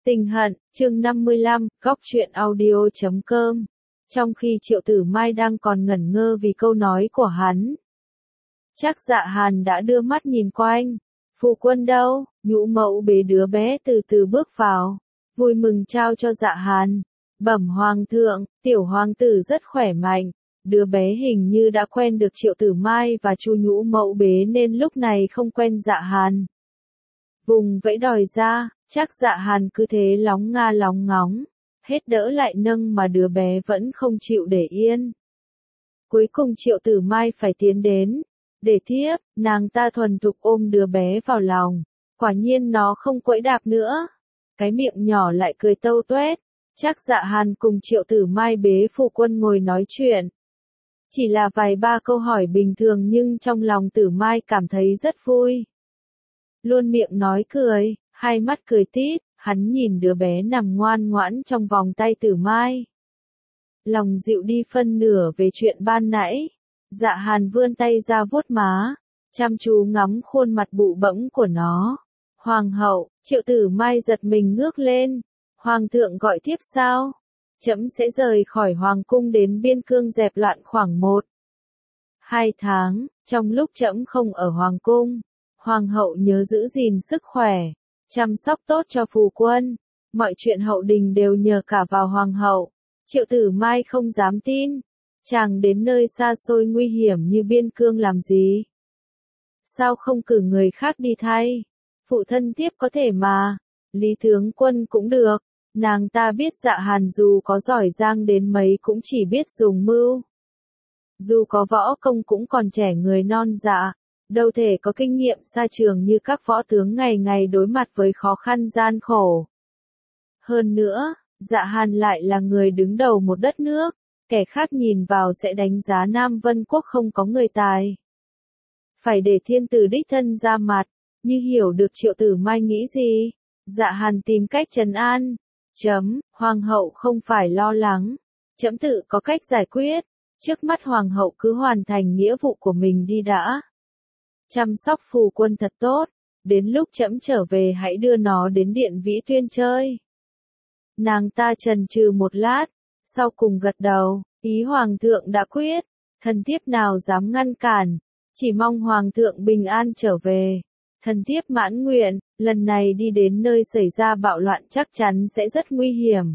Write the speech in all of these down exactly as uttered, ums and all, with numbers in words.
Tình hận, chương năm mươi lăm, góc truyện audio chấm com. Trong khi Triệu Tử Mai đang còn ngẩn ngơ vì câu nói của hắn, Trác Dạ Hàn đã đưa mắt nhìn quanh. Phu quân đâu? Nhũ mẫu bế đứa bé từ từ bước vào, vui mừng trao cho Dạ Hàn. Bẩm hoàng thượng, tiểu hoàng tử rất khỏe mạnh. Đứa bé hình như đã quen được Triệu Tử Mai và Chu nhũ mẫu bế nên lúc này không quen Dạ Hàn. Vùng vẫy đòi ra, Trác Dạ Hàn cứ thế lóng nga lóng ngóng, hết đỡ lại nâng mà đứa bé vẫn không chịu để yên. Cuối cùng Triệu Tử Mai phải tiến đến, để thiếp, nàng ta thuần thục ôm đứa bé vào lòng, quả nhiên nó không quẫy đạp nữa. Cái miệng nhỏ lại cười tâu tuét. Trác Dạ Hàn cùng Triệu Tử Mai bế phu quân ngồi nói chuyện. Chỉ là vài ba câu hỏi bình thường nhưng trong lòng Tử Mai cảm thấy rất vui. Luôn miệng nói cười, hai mắt cười tít, hắn nhìn đứa bé nằm ngoan ngoãn trong vòng tay Tử Mai. Lòng dịu đi phân nửa về chuyện ban nãy. Dạ Hàn vươn tay ra vuốt má, chăm chú ngắm khuôn mặt bụ bẫm của nó. Hoàng hậu, Triệu Tử Mai giật mình ngước lên. Hoàng thượng gọi thiếp sao? Trẫm sẽ rời khỏi hoàng cung đến biên cương dẹp loạn khoảng một, hai tháng, trong lúc trẫm không ở hoàng cung. Hoàng hậu nhớ giữ gìn sức khỏe, chăm sóc tốt cho phu quân. Mọi chuyện hậu đình đều nhờ cả vào hoàng hậu. Triệu Tử Mai không dám tin. Chàng đến nơi xa xôi nguy hiểm như biên cương làm gì? Sao không cử người khác đi thay? Phụ thân thiếp có thể mà. Lý tướng quân cũng được. Nàng ta biết Dạ Hàn dù có giỏi giang đến mấy cũng chỉ biết dùng mưu. Dù có võ công cũng còn trẻ người non dạ, đâu thể có kinh nghiệm xa trường như các võ tướng ngày ngày đối mặt với khó khăn gian khổ. Hơn nữa, Dạ Hàn lại là người đứng đầu một đất nước, kẻ khác nhìn vào sẽ đánh giá Nam Vân Quốc không có người tài. Phải để thiên tử đích thân ra mặt, như hiểu được Triệu Tử Mai nghĩ gì. Dạ Hàn tìm cách trấn an. Chấm, hoàng hậu không phải lo lắng. Chấm tự có cách giải quyết. Trước mắt hoàng hậu cứ hoàn thành nghĩa vụ của mình đi đã. Chăm sóc phù quân thật tốt. Đến lúc chấm trở về hãy đưa nó đến điện Vĩ Tuyên chơi. Nàng ta chần chừ một lát, sau cùng gật đầu. Ý hoàng thượng đã quyết. Thần thiếp nào dám ngăn cản. Chỉ mong hoàng thượng bình an trở về. Thần thiếp mãn nguyện, lần này đi đến nơi xảy ra bạo loạn chắc chắn sẽ rất nguy hiểm.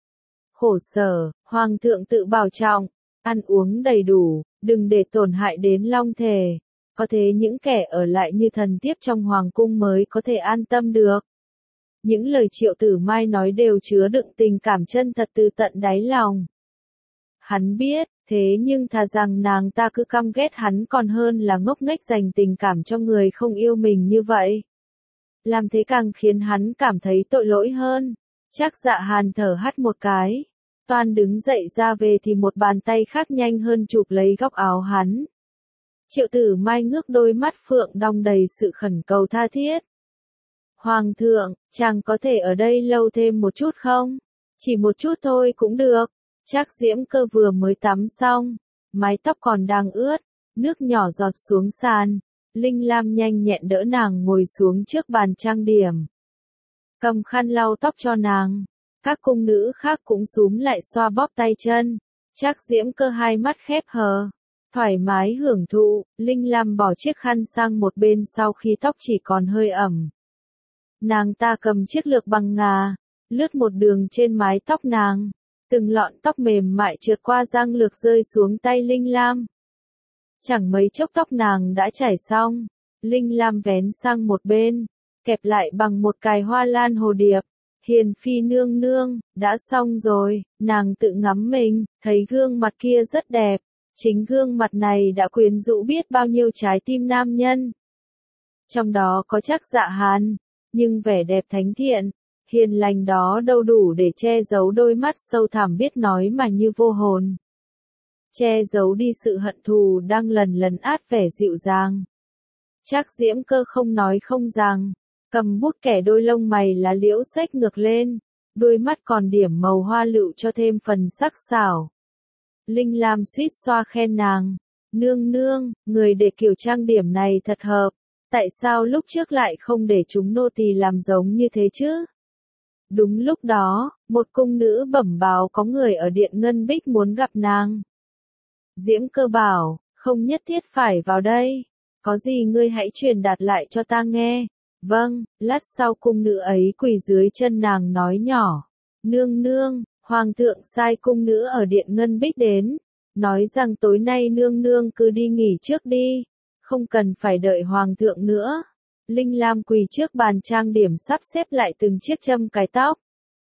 Khổ sở, hoàng thượng tự bảo trọng, ăn uống đầy đủ, đừng để tổn hại đến long thể. Có thế những kẻ ở lại như thần thiếp trong hoàng cung mới có thể an tâm được. Những lời Triệu Tử Mai nói đều chứa đựng tình cảm chân thật từ tận đáy lòng. Hắn biết, thế nhưng thà rằng nàng ta cứ căm ghét hắn còn hơn là ngốc nghếch dành tình cảm cho người không yêu mình như vậy. Làm thế càng khiến hắn cảm thấy tội lỗi hơn. Trác Dạ Hàn thở hắt một cái. Toan đứng dậy ra về thì một bàn tay khác nhanh hơn chụp lấy góc áo hắn. Triệu Tử Mai ngước đôi mắt phượng đong đầy sự khẩn cầu tha thiết. Hoàng thượng, chàng có thể ở đây lâu thêm một chút không? Chỉ một chút thôi cũng được. Trác Diễm Cơ vừa mới tắm xong, mái tóc còn đang ướt, nước nhỏ giọt xuống sàn. Linh Lam nhanh nhẹn đỡ nàng ngồi xuống trước bàn trang điểm, cầm khăn lau tóc cho nàng. Các cung nữ khác cũng xúm lại xoa bóp tay chân. Trác Diễm Cơ hai mắt khép hờ, thoải mái hưởng thụ. Linh Lam bỏ chiếc khăn sang một bên sau khi tóc chỉ còn hơi ẩm. Nàng ta cầm chiếc lược bằng ngà, lướt một đường trên mái tóc nàng. Từng lọn tóc mềm mại trượt qua giang lược rơi xuống tay Linh Lam. Chẳng mấy chốc tóc nàng đã chải xong. Linh Lam vén sang một bên, kẹp lại bằng một cài hoa lan hồ điệp. Hiền phi nương nương, đã xong rồi. Nàng tự ngắm mình, thấy gương mặt kia rất đẹp. Chính gương mặt này đã quyến rũ biết bao nhiêu trái tim nam nhân. Trong đó có Trác Dạ Hàn, nhưng vẻ đẹp thánh thiện, hiền lành đó đâu đủ để che giấu đôi mắt sâu thẳm biết nói mà như vô hồn. Che giấu đi sự hận thù đang lần lần át vẻ dịu dàng. Trác Diễm Cơ không nói không rằng, cầm bút kẻ đôi lông mày lá liễu xếch ngược lên, đôi mắt còn điểm màu hoa lựu cho thêm phần sắc sảo. Linh Lam suýt xoa khen nàng, nương nương, người để kiểu trang điểm này thật hợp, tại sao lúc trước lại không để chúng nô tỳ làm giống như thế chứ? Đúng lúc đó, một cung nữ bẩm báo có người ở Điện Ngân Bích muốn gặp nàng. Diễm Cơ bảo, không nhất thiết phải vào đây. Có gì ngươi hãy truyền đạt lại cho ta nghe. Vâng, lát sau cung nữ ấy quỳ dưới chân nàng nói nhỏ. Nương nương, Hoàng thượng sai cung nữ ở Điện Ngân Bích đến. Nói rằng tối nay nương nương cứ đi nghỉ trước đi. Không cần phải đợi Hoàng thượng nữa. Linh Lam quỳ trước bàn trang điểm sắp xếp lại từng chiếc châm cài tóc.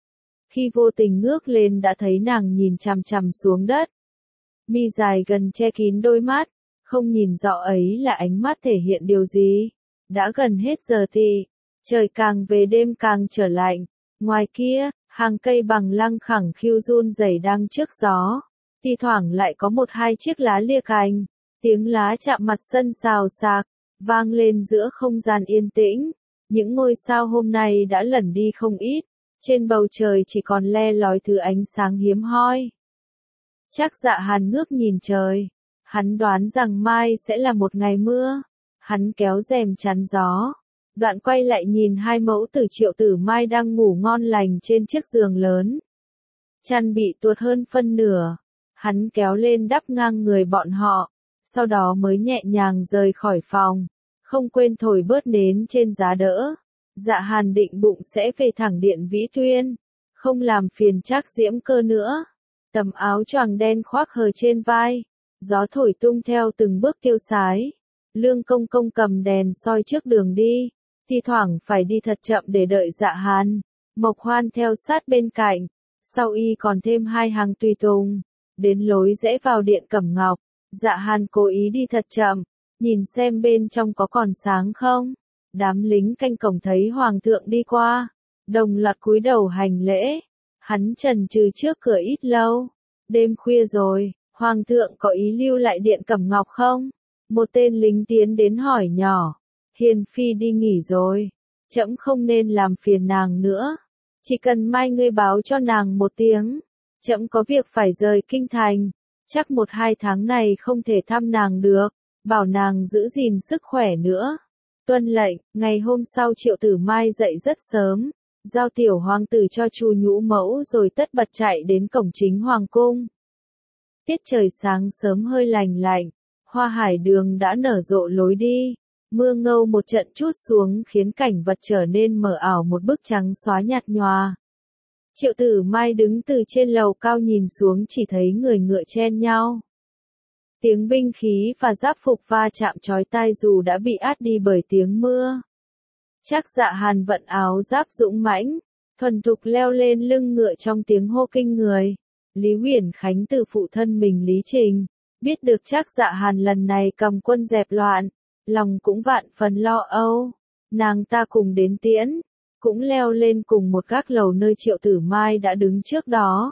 Khi vô tình ngước lên đã thấy nàng nhìn chằm chằm xuống đất. Mi dài gần che kín đôi mắt, không nhìn rõ ấy là ánh mắt thể hiện điều gì. Đã gần hết giờ thì, trời càng về đêm càng trở lạnh. Ngoài kia, hàng cây bằng lăng khẳng khiu run rẩy đang trước gió. Thi thoảng lại có một hai chiếc lá lia cành, tiếng lá chạm mặt sân xào xạc, vang lên giữa không gian yên tĩnh. Những ngôi sao hôm nay đã lẩn đi không ít, trên bầu trời chỉ còn le lói thứ ánh sáng hiếm hoi. Trác Dạ Hàn ngước nhìn trời, hắn đoán rằng mai sẽ là một ngày mưa. Hắn kéo rèm chắn gió, đoạn quay lại nhìn hai mẫu tử Triệu Tử Mai đang ngủ ngon lành trên chiếc giường lớn. Chăn bị tuột hơn phân nửa, hắn kéo lên đắp ngang người bọn họ, sau đó mới nhẹ nhàng rời khỏi phòng, không quên thổi bớt nến trên giá đỡ. Dạ Hàn định bụng sẽ về thẳng Điện Vĩ Tuyên, không làm phiền Trác Diễm Cơ nữa. Tầm áo choàng đen khoác hờ trên vai, gió thổi tung theo từng bước tiêu sái. Lương Công Công cầm đèn soi trước đường đi, thi thoảng phải đi thật chậm để đợi Dạ Hàn. Mộc Hoan theo sát bên cạnh, sau y còn thêm hai hàng tùy tùng. Đến lối rẽ vào Điện Cẩm Ngọc, Dạ Hàn cố ý đi thật chậm, nhìn xem bên trong có còn sáng không. Đám lính canh cổng thấy Hoàng thượng đi qua, đồng loạt cúi đầu hành lễ. Hắn chần chừ trước cửa ít lâu. Đêm khuya rồi, Hoàng thượng có ý lưu lại Điện Cẩm Ngọc không? Một tên lính tiến đến hỏi nhỏ. Hiền phi đi nghỉ rồi, trẫm không nên làm phiền nàng nữa. Chỉ cần mai ngươi báo cho nàng một tiếng, trẫm có việc phải rời kinh thành, chắc một hai tháng này không thể thăm nàng được, bảo nàng giữ gìn sức khỏe nữa. Tuân lệnh. Ngày hôm sau Triệu Tử Mai dậy rất sớm, giao tiểu hoàng tử cho Chu Nhũ Mẫu rồi tất bật chạy đến cổng chính hoàng cung. Tiết trời sáng sớm hơi lành lạnh, hoa hải đường đã nở rộ lối đi. Mưa ngâu một trận chút xuống khiến cảnh vật trở nên mờ ảo một bức trắng xóa nhạt nhòa. Triệu Tử Mai đứng từ trên lầu cao nhìn xuống chỉ thấy người ngựa chen nhau. Tiếng binh khí và giáp phục va chạm chói tai dù đã bị át đi bởi tiếng mưa. Trác Dạ Hàn vận áo giáp dũng mãnh, thuần thục leo lên lưng ngựa trong tiếng hô kinh người. Lý Huyền Khánh từ phụ thân mình Lý Trình, biết được Trác Dạ Hàn lần này cầm quân dẹp loạn, lòng cũng vạn phần lo âu. Nàng ta cùng đến tiễn, cũng leo lên cùng một gác lầu nơi Triệu Tử Mai đã đứng trước đó.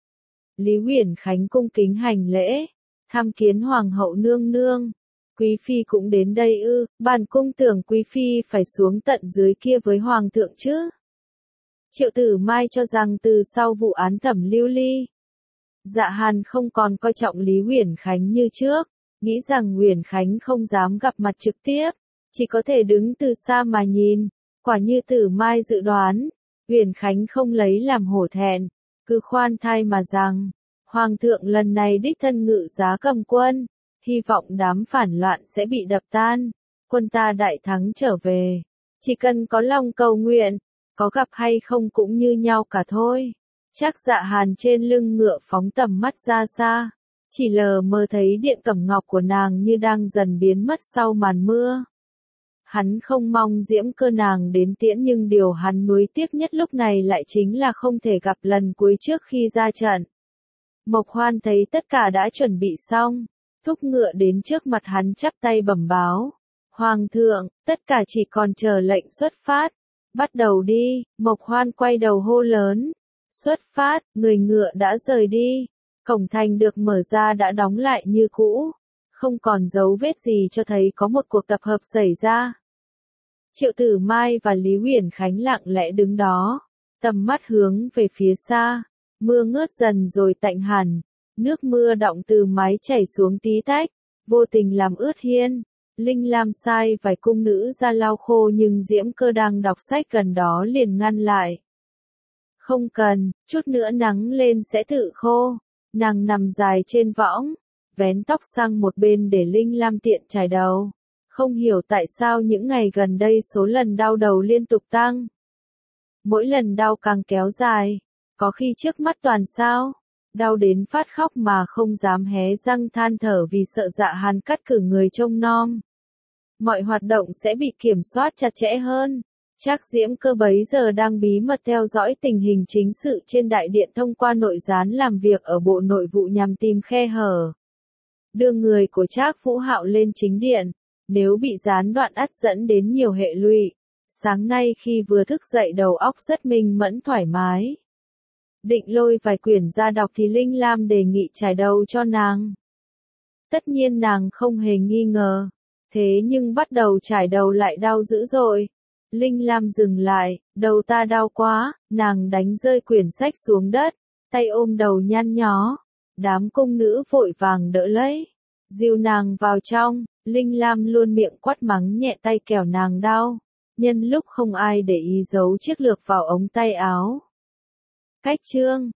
Lý Huyền Khánh cung kính hành lễ, tham kiến Hoàng hậu nương nương. Quý phi cũng đến đây ư? Bản cung tưởng quý phi phải xuống tận dưới kia với Hoàng thượng chứ. Triệu Tử Mai cho rằng từ sau vụ án Thẩm Lưu Ly, Dạ Hàn không còn coi trọng Lý Huyền Khánh như trước, nghĩ rằng Huyền Khánh không dám gặp mặt trực tiếp, chỉ có thể đứng từ xa mà nhìn. Quả như Tử Mai dự đoán, Huyền Khánh không lấy làm hổ thẹn, cứ khoan thai mà rằng, Hoàng thượng lần này đích thân ngự giá cầm quân, hy vọng đám phản loạn sẽ bị đập tan, quân ta đại thắng trở về. Chỉ cần có lòng cầu nguyện, có gặp hay không cũng như nhau cả thôi. Trác Dạ Hàn trên lưng ngựa phóng tầm mắt ra xa, chỉ lờ mơ thấy Điện Cẩm Ngọc của nàng như đang dần biến mất sau màn mưa. Hắn không mong Diễm Cơ nàng đến tiễn nhưng điều hắn nuối tiếc nhất lúc này lại chính là không thể gặp lần cuối trước khi ra trận. Mộc Hoan thấy tất cả đã chuẩn bị xong, thúc ngựa đến trước mặt hắn chắp tay bẩm báo. Hoàng thượng, tất cả chỉ còn chờ lệnh xuất phát. Bắt đầu đi. Mộc Hoan quay đầu hô lớn. Xuất phát. Người ngựa đã rời đi. Cổng thành được mở ra đã đóng lại như cũ. Không còn dấu vết gì cho thấy có một cuộc tập hợp xảy ra. Triệu Tử Mai và Lý Huyền Khánh lặng lẽ đứng đó, tầm mắt hướng về phía xa. Mưa ngớt dần rồi tạnh hẳn, nước mưa đọng từ mái chảy xuống tí tách, vô tình làm ướt hiên. Linh Lam sai vài cung nữ ra lau khô nhưng Diễm Cơ đang đọc sách gần đó liền ngăn lại. Không cần, chút nữa nắng lên sẽ tự khô. Nàng nằm dài trên võng, vén tóc sang một bên để Linh Lam tiện chải đầu. Không hiểu tại sao những ngày gần đây số lần đau đầu liên tục tăng. Mỗi lần đau càng kéo dài, có khi trước mắt toàn sao. Đau đến phát khóc mà không dám hé răng than thở vì sợ Dạ Hàn cắt cử người trông nom. Mọi hoạt động sẽ bị kiểm soát chặt chẽ hơn. Trác Diễm Cơ bấy giờ đang bí mật theo dõi tình hình chính sự trên đại điện thông qua nội gián làm việc ở Bộ Nội vụ nhằm tìm khe hở. Đưa người của Trác Vũ Hạo lên chính điện, nếu bị gián đoạn ắt dẫn đến nhiều hệ lụy. Sáng nay khi vừa thức dậy đầu óc rất minh mẫn thoải mái. Định lôi vài quyển ra đọc thì Linh Lam đề nghị trải đầu cho nàng. Tất nhiên nàng không hề nghi ngờ. Thế nhưng bắt đầu trải đầu lại đau dữ dội. Linh Lam dừng lại, đầu ta đau quá, nàng đánh rơi quyển sách xuống đất, tay ôm đầu nhăn nhó. Đám cung nữ vội vàng đỡ lấy, dìu nàng vào trong. Linh Lam luôn miệng quát mắng nhẹ tay kẻo nàng đau. Nhân lúc không ai để ý giấu chiếc lược vào ống tay áo. Cách chương